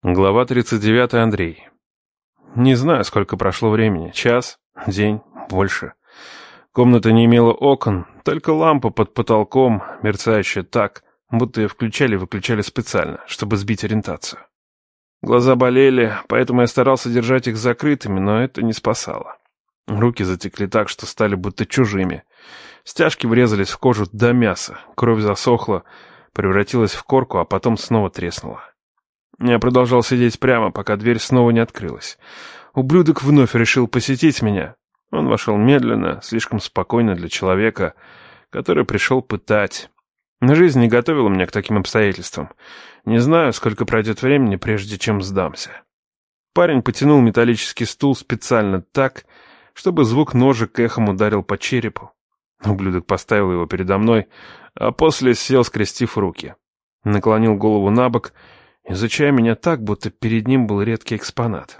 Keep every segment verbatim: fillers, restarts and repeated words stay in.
Глава тридцать девять. Андрей. Не знаю, сколько прошло времени. Час? День? Больше. Комната не имела окон, только лампа под потолком, мерцающая так, будто ее включали и выключали специально, чтобы сбить ориентацию. Глаза болели, поэтому я старался держать их закрытыми, но это не спасало. Руки затекли так, что стали будто чужими. Стяжки врезались в кожу до мяса, кровь засохла, превратилась в корку, а потом снова треснула. Я продолжал сидеть прямо, пока дверь снова не открылась. Ублюдок вновь решил посетить меня. Он вошел медленно, слишком спокойно для человека, который пришел пытать. Жизнь не готовила меня к таким обстоятельствам. Не знаю, сколько пройдет времени, прежде чем сдамся. Парень потянул металлический стул специально так, чтобы звук ножек эхом ударил по черепу. Ублюдок поставил его передо мной, а после сел, скрестив руки. Наклонил голову на бок, изучая меня так, будто перед ним был редкий экспонат.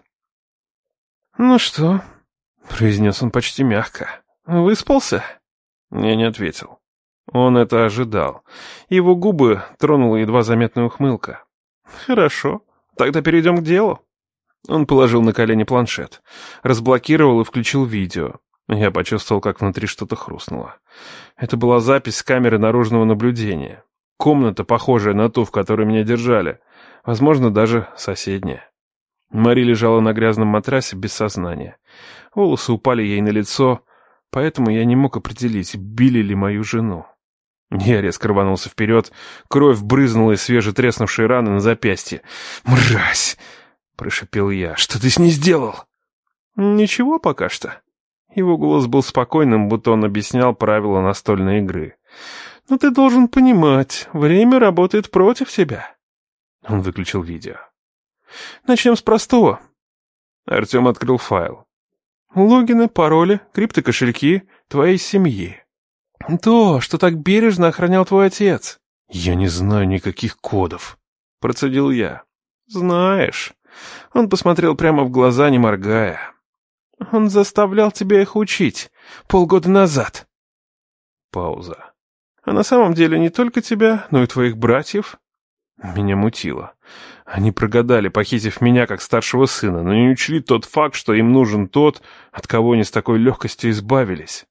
«Ну что?» — произнес он почти мягко. «Выспался?» Я не ответил. Он это ожидал. Его губы тронула едва заметная ухмылка. «Хорошо, тогда перейдем к делу». Он положил на колени планшет, разблокировал и включил видео. Я почувствовал, как внутри что-то хрустнуло. Это была запись с камеры наружного наблюдения. Комната, похожая на ту, в которой меня держали. Возможно, даже соседняя. Мари лежала на грязном матрасе без сознания. Волосы упали ей на лицо, поэтому я не мог определить, били ли мою жену. Я резко рванулся вперед, кровь брызнула из свежетреснувшей раны на запястье. «Мразь!» — прошипел я. «Что ты с ней сделал?» «Ничего пока что». Его голос был спокойным, будто он объяснял правила настольной игры. «Но ты должен понимать, время работает против тебя». Он выключил видео. «Начнем с простого». Артем открыл файл. «Логины, пароли, криптокошельки твоей семьи. То, что так бережно охранял твой отец». «Я не знаю никаких кодов», — процедил я. «Знаешь». Он посмотрел прямо в глаза, не моргая. «Он заставлял тебя их учить полгода назад». Пауза. «А на самом деле не только тебя, но и твоих братьев». Меня мутило. Они прогадали, похитив меня как старшего сына, но не учли тот факт, что им нужен тот, от кого они с такой легкостью избавились.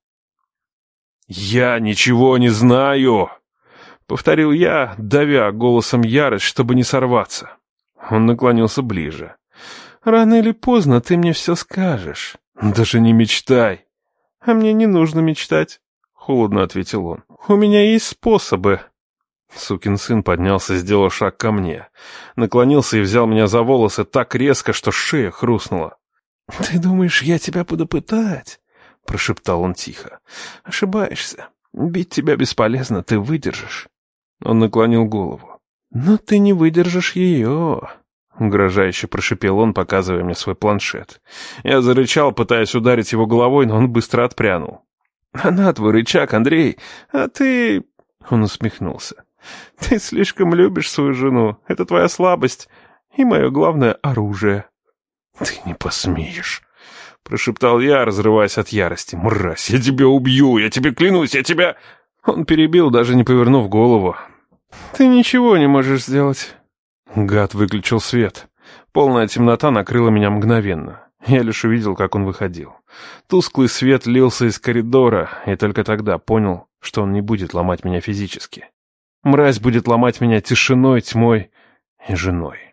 «Я ничего не знаю!» — повторил я, давя голосом ярость, чтобы не сорваться. Он наклонился ближе. «Рано или поздно ты мне все скажешь». «Даже не мечтай». «А мне не нужно мечтать», — холодно ответил он. «У меня есть способы». Сукин сын поднялся, сделал шаг ко мне. Наклонился и взял меня за волосы так резко, что шея хрустнула. «Ты думаешь, я тебя буду пытать?» — прошептал он тихо. «Ошибаешься. Бить тебя бесполезно, ты выдержишь». Он наклонил голову. «Но ты не выдержишь ее», — угрожающе прошипел он, показывая мне свой планшет. Я зарычал, пытаясь ударить его головой, но он быстро отпрянул. «Она твой рычаг, Андрей, а ты...» Он усмехнулся. «Ты слишком любишь свою жену. Это твоя слабость и мое главное оружие». «Ты не посмеешь», — прошептал я, разрываясь от ярости. «Мразь, я тебя убью, я тебе клянусь, я тебя...» Он перебил, даже не повернув голову. «Ты ничего не можешь сделать». Гад выключил свет. Полная темнота накрыла меня мгновенно. Я лишь увидел, как он выходил. Тусклый свет лился из коридора, и только тогда понял, что он не будет ломать меня физически. Мразь будет ломать меня тишиной, тьмой и женой.